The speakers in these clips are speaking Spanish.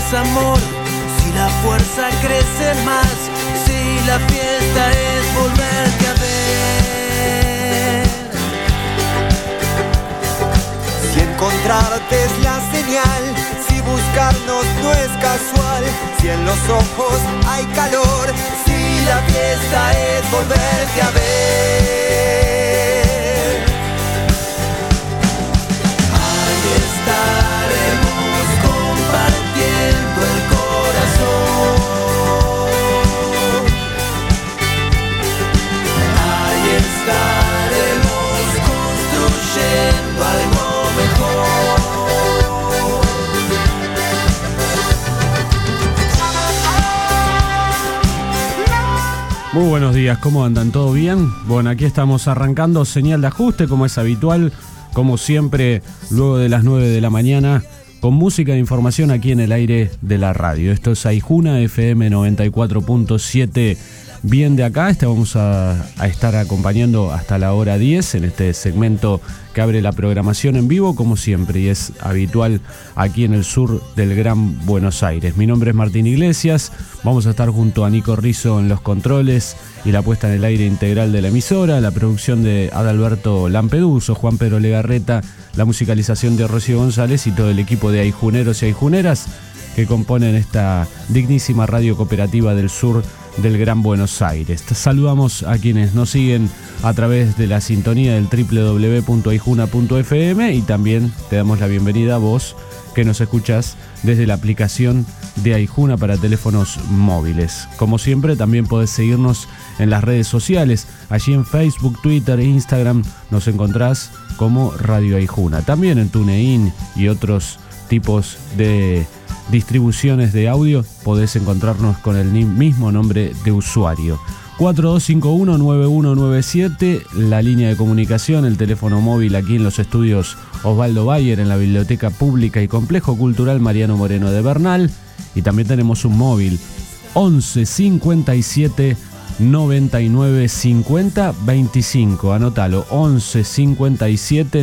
es amor, si la fuerza crece más, si la fiesta es volverte a ver. Si encontrarte es la señal, si buscarnos no es casual, si en los ojos hay calor, si la fiesta es volverte a ver. Ahí estaremos compartiendo el corazón. Ahí estaremos construyendo algo mejor. Muy buenos días, ¿cómo andan? ¿Todo bien? Bueno, aquí estamos arrancando señal de ajuste, como es habitual, como siempre, luego de las 9 de la mañana, con música e información aquí en el aire de la radio. Esto es Aijuna FM 94.7. Bien de acá, vamos a estar acompañando hasta la hora 10 en este segmento que abre la programación en vivo, como siempre, y es habitual aquí en el sur del Gran Buenos Aires. Mi nombre es Martín Iglesias, vamos a estar junto a Nico Rizzo en los controles y la puesta en el aire integral de la emisora, la producción de Adalberto Lampeduso, Juan Pedro Legarreta, la musicalización de Rocío González y todo el equipo de aijuneros y aijuneras que componen esta dignísima radio cooperativa del sur del Gran Buenos Aires. Saludamos a quienes nos siguen a través de la sintonía del www.aijuna.fm y también te damos la bienvenida a vos que nos escuchás desde la aplicación de Aijuna para teléfonos móviles. Como siempre, también podés seguirnos en las redes sociales. Allí en Facebook, Twitter e Instagram nos encontrás como Radio Aijuna. También en TuneIn y otros tipos de distribuciones de audio podés encontrarnos con el mismo nombre de usuario. 4251-9197, la línea de comunicación, el teléfono móvil aquí en los estudios Osvaldo Bayer, en la Biblioteca Pública y Complejo Cultural Mariano Moreno de Bernal. Y también tenemos un móvil 11 57 99 50 25. Anótalo, 11 57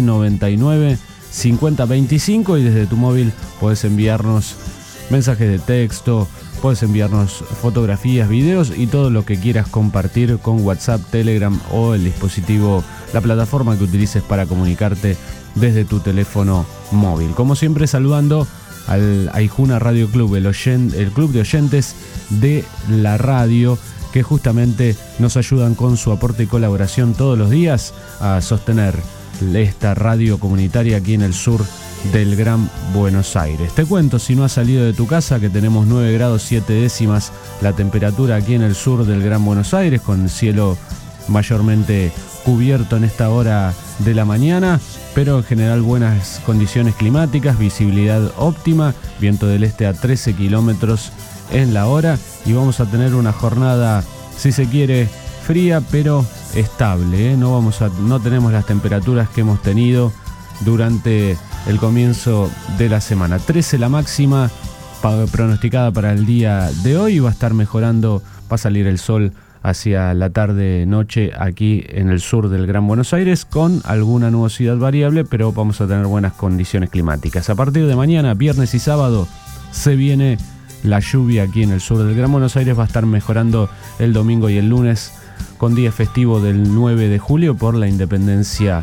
99 50 25, y desde tu móvil podés enviarnos mensajes de texto, puedes enviarnos fotografías, videos y todo lo que quieras compartir con WhatsApp, Telegram o el dispositivo, la plataforma que utilices para comunicarte desde tu teléfono móvil. Como siempre, saludando al Aijuna Radio Club, el club de oyentes de la radio, que justamente nos ayudan con su aporte y colaboración todos los días a sostener esta radio comunitaria aquí en el sur del Gran Buenos Aires. Te cuento, si no has salido de tu casa, que tenemos 9 grados 7 décimas la temperatura aquí en el sur del Gran Buenos Aires, con el cielo mayormente cubierto en esta hora de la mañana, pero en general buenas condiciones climáticas, visibilidad óptima, viento del este a 13 kilómetros en la hora, y vamos a tener una jornada, si se quiere, fría pero estable, ¿eh? No tenemos las temperaturas que hemos tenido durante el comienzo de la semana. 13 la máxima pronosticada para el día de hoy, va a estar mejorando, va a salir el sol hacia la tarde-noche aquí en el sur del Gran Buenos Aires, con alguna nubosidad variable, pero vamos a tener buenas condiciones climáticas. A partir de mañana, viernes y sábado, se viene la lluvia aquí en el sur del Gran Buenos Aires, va a estar mejorando el domingo y el lunes, con día festivo del 9 de julio por la independencia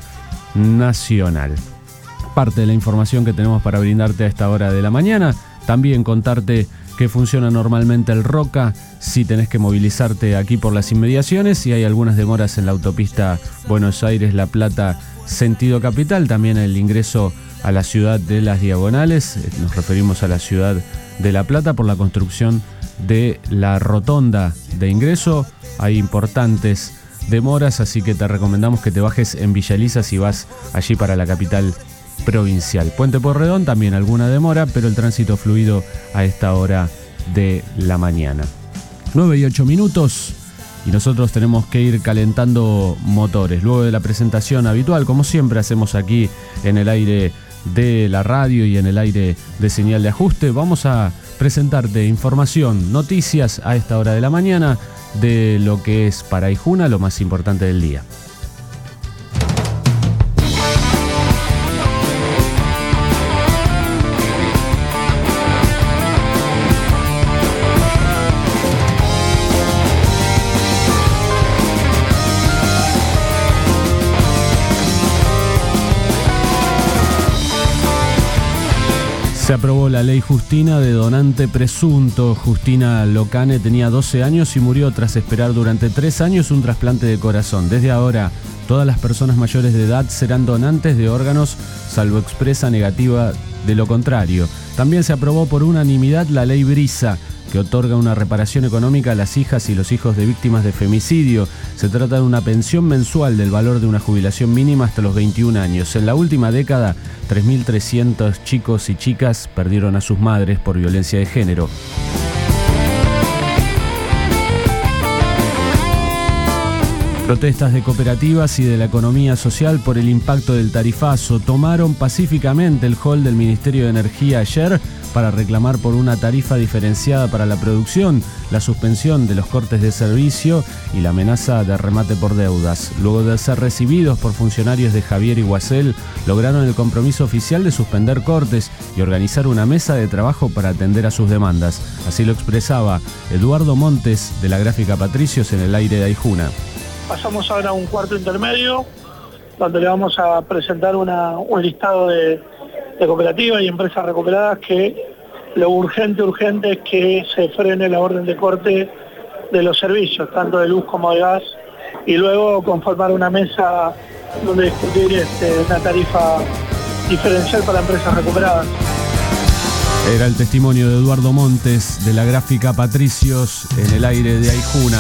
nacional. Parte de la información que tenemos para brindarte a esta hora de la mañana. También contarte que funciona normalmente el Roca si tenés que movilizarte aquí por las inmediaciones, y hay algunas demoras en la autopista Buenos Aires-La Plata sentido capital. También el ingreso a la ciudad de Las Diagonales, nos referimos a la ciudad de La Plata, por la construcción de la rotonda de ingreso. Hay importantes demoras, así que te recomendamos que te bajes en Villa Elisa si vas allí para la capital provincial. Puente Pueyrredón también alguna demora, pero el tránsito fluido a esta hora de la mañana. 9 y 8 minutos y nosotros tenemos que ir calentando motores. Luego de la presentación habitual, como siempre hacemos aquí en el aire de la radio y en el aire de señal de ajuste, vamos a presentarte información, noticias a esta hora de la mañana de lo que es para Aijuna lo más importante del día. Se aprobó la ley Justina de donante presunto. Justina Locane tenía 12 años y murió tras esperar durante 3 años un trasplante de corazón. Desde ahora, todas las personas mayores de edad serán donantes de órganos, salvo expresa negativa de lo contrario. También se aprobó por unanimidad la ley Brisa, que otorga una reparación económica a las hijas y los hijos de víctimas de femicidio. Se trata de una pensión mensual del valor de una jubilación mínima hasta los 21 años. En la última década, 3.300 chicos y chicas perdieron a sus madres por violencia de género. Protestas de cooperativas y de la economía social por el impacto del tarifazo tomaron pacíficamente el hall del Ministerio de Energía ayer para reclamar por una tarifa diferenciada para la producción, la suspensión de los cortes de servicio y la amenaza de remate por deudas. Luego de ser recibidos por funcionarios de Javier y Guasel, lograron el compromiso oficial de suspender cortes y organizar una mesa de trabajo para atender a sus demandas. Así lo expresaba Eduardo Montes de la gráfica Patricios en el aire de Aijuna. Pasamos ahora a un cuarto intermedio, donde le vamos a presentar un listado de cooperativas y empresas recuperadas que lo urgente es que se frene la orden de corte de los servicios, tanto de luz como de gas, y luego conformar una mesa donde discutir una tarifa diferencial para empresas recuperadas. Era el testimonio de Eduardo Montes de la gráfica Patricios en el aire de Aijuna.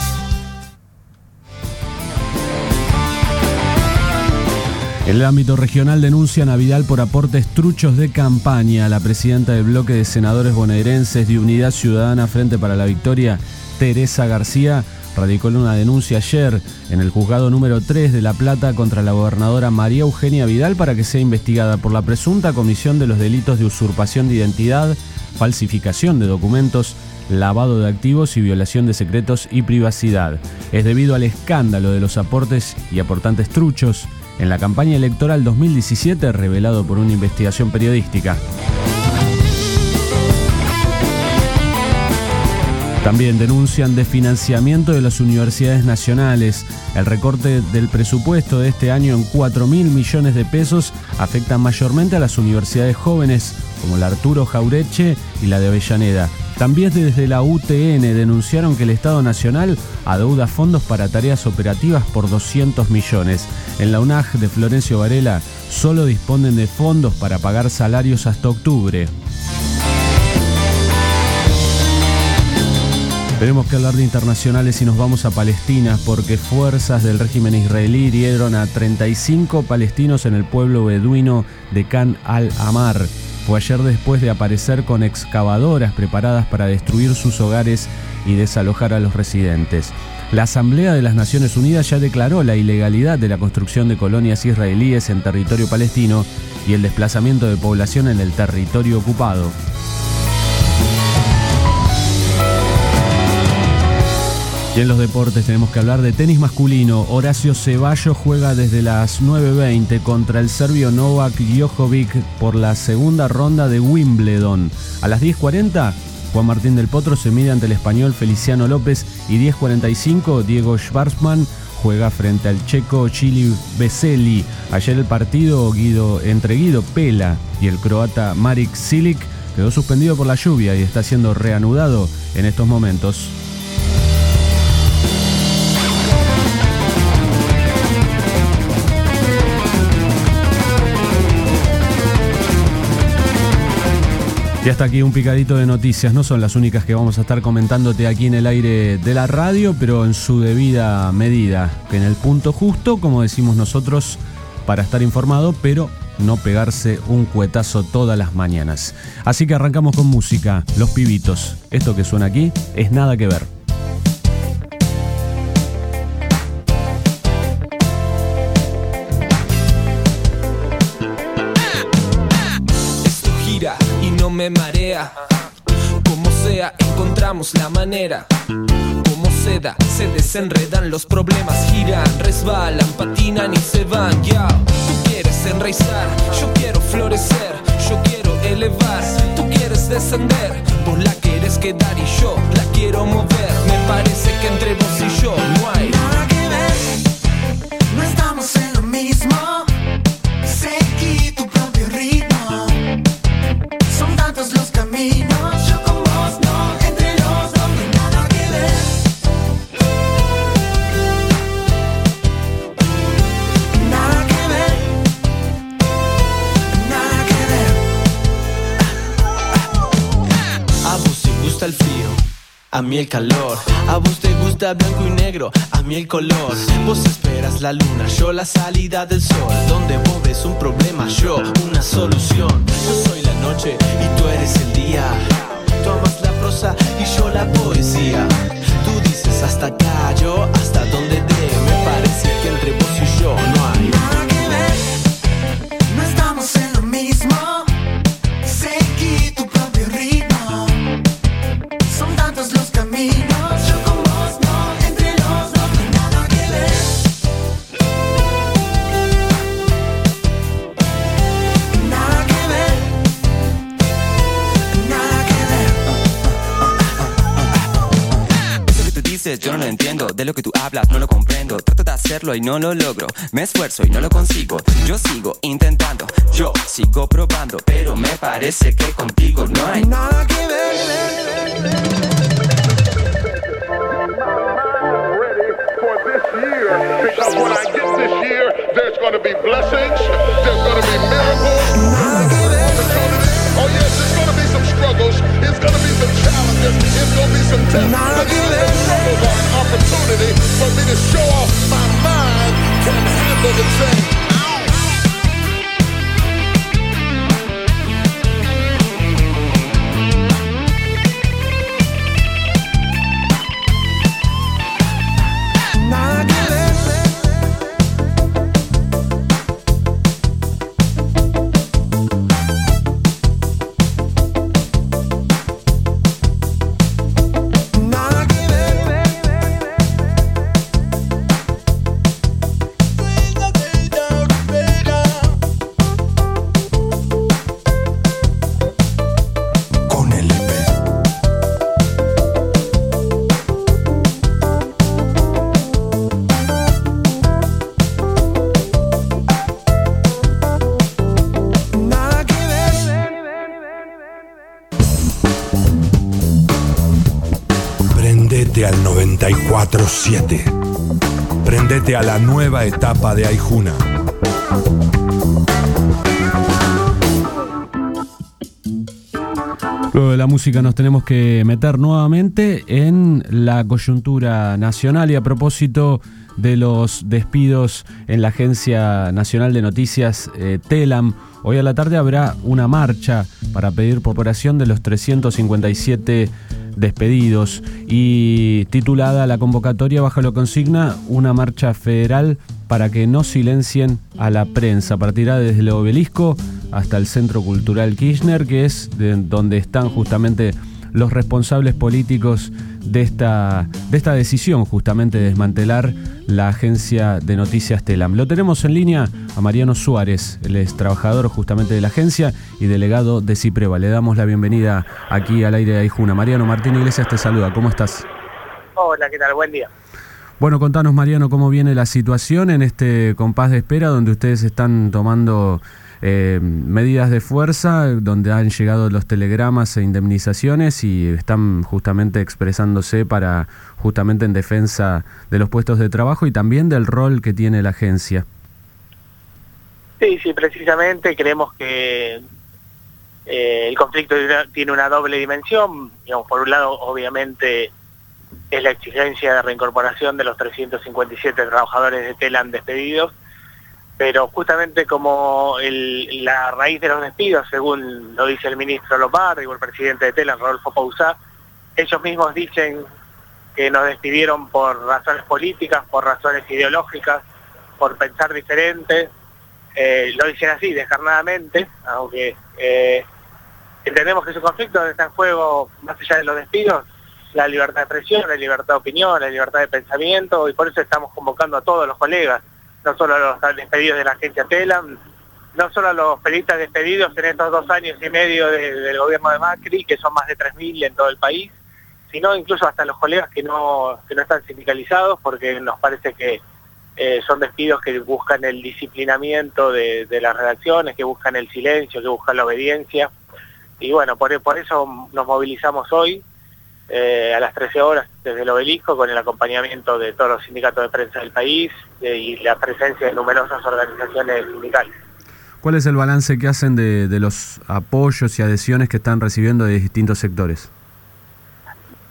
En el ámbito regional denuncian a Vidal por aportes truchos de campaña. La presidenta del bloque de senadores bonaerenses de Unidad Ciudadana Frente para la Victoria, Teresa García, radicó una denuncia ayer en el juzgado número 3 de La Plata contra la gobernadora María Eugenia Vidal para que sea investigada por la presunta comisión de los delitos de usurpación de identidad, falsificación de documentos, lavado de activos y violación de secretos y privacidad. Es debido al escándalo de los aportes y aportantes truchos en la campaña electoral 2017 revelado por una investigación periodística. También denuncian desfinanciamiento de las universidades nacionales. El recorte del presupuesto de este año en 4.000 millones de pesos afecta mayormente a las universidades jóvenes, como la Arturo Jaureche y la de Avellaneda. También desde la UTN denunciaron que el Estado Nacional adeuda fondos para tareas operativas por 200 millones. En la UNAJ de Florencio Varela solo disponen de fondos para pagar salarios hasta octubre. Tenemos que hablar de internacionales y nos vamos a Palestina porque fuerzas del régimen israelí hirieron a 35 palestinos en el pueblo beduino de Khan al-Amar. Fue ayer después de aparecer con excavadoras preparadas para destruir sus hogares y desalojar a los residentes. La Asamblea de las Naciones Unidas ya declaró la ilegalidad de la construcción de colonias israelíes en territorio palestino y el desplazamiento de población en el territorio ocupado. Y en los deportes tenemos que hablar de tenis masculino. Horacio Ceballos juega desde las 9:20 contra el serbio Novak Djokovic por la segunda ronda de Wimbledon. A las 10:40, Juan Martín del Potro se mide ante el español Feliciano López y 10:45, Diego Schwartzman juega frente al checo Chili Veseli. Ayer el partido entre Guido Pela y el croata Marik Cilic quedó suspendido por la lluvia y está siendo reanudado en estos momentos. Y hasta aquí un picadito de noticias. No son las únicas que vamos a estar comentándote aquí en el aire de la radio, pero en su debida medida, que en el punto justo, como decimos nosotros, para estar informado, pero no pegarse un cuetazo todas las mañanas. Así que arrancamos con música. Los Pibitos. Esto que suena aquí es Nada que Ver. Me marea, como sea encontramos la manera, como seda se desenredan los problemas, giran, resbalan, patinan y se van. Ya, tú quieres enraizar, yo quiero florecer, yo quiero elevar, tú quieres descender, vos la quieres quedar y yo la quiero mover. Me parece que entre vos y yo no hay nada que ver, no estamos en lo mismo. Seguí tu propio ritmo. a mí el calor. A vos te gusta blanco y negro, a mí el color. Vos esperas la luna, yo la salida del sol. Donde vos ves un problema, yo una solución. Yo soy la noche y tú eres el día. Tú amas la prosa y yo la poesía. Tú dices hasta acá, yo hasta donde dé. Me parece que entre vos y yo no hay nada que ver, no estamos en lo mismo. Seguí tu propio ritmo. Son tantos los caminos, yo con vos no, entre los dos no hay nada que ver. Nada que ver, nada que ver. Eso que tú dices yo no lo entiendo, de lo que tú hablas no lo comprendo. Trato de hacerlo y no lo logro, me esfuerzo y no lo consigo. Yo sigo intentando, yo sigo probando, pero me parece que contigo no hay nada que ver. Because when I get this year, there's going to be blessings, there's going to be miracles. Oh yes, there's going to be some struggles, there's going to be some challenges, there's going to be some tests. But these struggles are an opportunity for me to show off my mind can handle the thing. Prendete al 94.7. Prendete a la nueva etapa de Aijuna. Luego de la música nos tenemos que meter nuevamente en la coyuntura nacional y a propósito de los despidos en la Agencia Nacional de Noticias TELAM. Hoy a la tarde habrá una marcha para pedir preparación de los 357 despedidos y titulada la convocatoria bajo la consigna una marcha federal para que no silencien a la prensa. Partirá desde el Obelisco hasta el Centro Cultural Kirchner, que es donde están justamente los responsables políticos de esta decisión justamente de desmantelar la agencia de noticias TELAM. Lo tenemos en línea a Mariano Suárez, él es trabajador justamente de la agencia y delegado de CIPREVA. Le damos la bienvenida aquí al aire de Aijuna. Mariano, Martín Iglesias te saluda, ¿cómo estás? Hola, ¿qué tal? Buen día. Bueno, contanos, Mariano, cómo viene la situación en este compás de espera donde ustedes están tomando medidas de fuerza, donde han llegado los telegramas e indemnizaciones y están justamente expresándose para justamente en defensa de los puestos de trabajo y también del rol que tiene la agencia. Sí, precisamente creemos que el conflicto tiene una doble dimensión. Digamos, por un lado, obviamente, es la exigencia de reincorporación de los 357 trabajadores de TELAM despedidos, pero justamente como la raíz de los despidos, según lo dice el ministro Lombardi o el presidente de TELAM, Rodolfo Pausá, ellos mismos dicen que nos despidieron por razones políticas, por razones ideológicas, por pensar diferente. Lo dicen así, descarnadamente, aunque entendemos que es un conflicto donde está en juego, más allá de los despidos, la libertad de expresión, la libertad de opinión, la libertad de pensamiento, y por eso estamos convocando a todos los colegas, no solo a los despedidos de la agencia TELAM, no solo a los periodistas despedidos en estos 2 años y medio del gobierno de Macri, que son más de 3.000 en todo el país, sino incluso hasta los colegas que no están sindicalizados, porque nos parece que son despidos que buscan el disciplinamiento de las redacciones, que buscan el silencio, que buscan la obediencia. Y bueno, por eso nos movilizamos hoy a las 13 horas desde el Obelisco con el acompañamiento de todos los sindicatos de prensa del país y la presencia de numerosas organizaciones sindicales. ¿Cuál es el balance que hacen de los apoyos y adhesiones que están recibiendo de distintos sectores?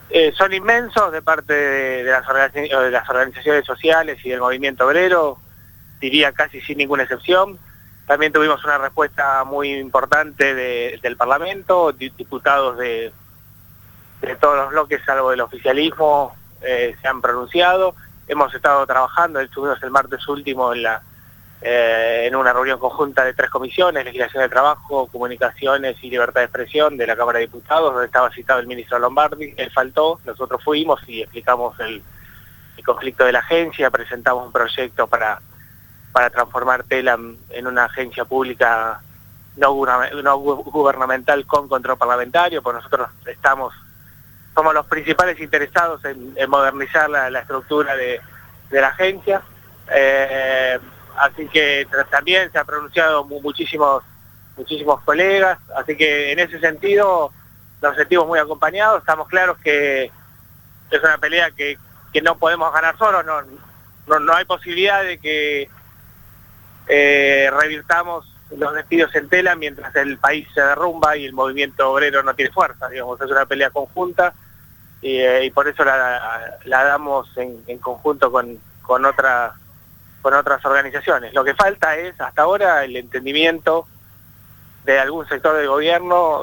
Son inmensos de parte de las organizaciones sociales y del movimiento obrero, diría casi sin ninguna excepción. También tuvimos una respuesta muy importante del Parlamento, diputados de todos los bloques, salvo del oficialismo, se han pronunciado. Hemos estado trabajando, estuvimos el martes último en una reunión conjunta de 3 comisiones, legislación de trabajo, comunicaciones y libertad de expresión de la Cámara de Diputados, donde estaba citado el ministro Lombardi. Él faltó, nosotros fuimos y explicamos el conflicto de la agencia, presentamos un proyecto para transformar TELAM en una agencia pública no gubernamental con control parlamentario, porque nosotros somos los principales interesados en modernizar la estructura de la agencia. Así que también se han pronunciado muchísimos colegas, así que en ese sentido nos sentimos muy acompañados. Estamos claros que es una pelea que no podemos ganar solos, no hay posibilidad de que revirtamos los despidos en tela mientras el país se derrumba y el movimiento obrero no tiene fuerza, digamos. Es una pelea conjunta y por eso la damos en conjunto con otras organizaciones. Lo que falta es hasta ahora el entendimiento de algún sector del gobierno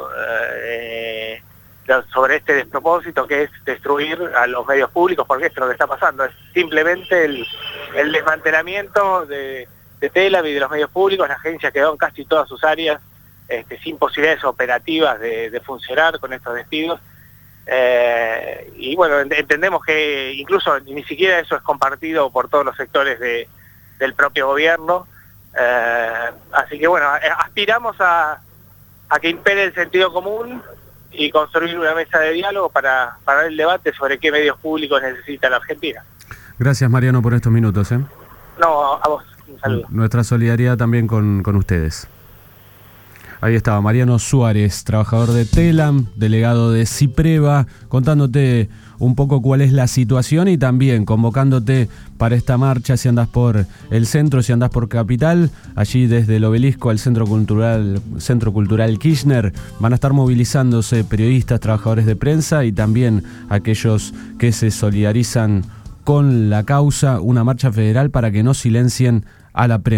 sobre este despropósito que es destruir a los medios públicos, porque esto es lo que está pasando, es simplemente el desmantelamiento de TELAM y de los medios públicos. La agencia quedó en casi todas sus áreas sin posibilidades operativas de funcionar con estos despidos. Y bueno, entendemos que incluso ni siquiera eso es compartido por todos los sectores del propio gobierno. Así que bueno, aspiramos a que impere el sentido común y construir una mesa de diálogo para el debate sobre qué medios públicos necesita la Argentina. Gracias, Mariano, por estos minutos. No, a vos. Un saludo. Nuestra solidaridad también con ustedes. Ahí estaba Mariano Suárez, trabajador de TELAM, delegado de CIPREVA, contándote un poco cuál es la situación y también convocándote para esta marcha si andas por el centro, si andas por Capital. Allí desde el Obelisco al Centro Cultural Kirchner van a estar movilizándose periodistas, trabajadores de prensa y también aquellos que se solidarizan con la causa, una marcha federal para que no silencien a la prensa.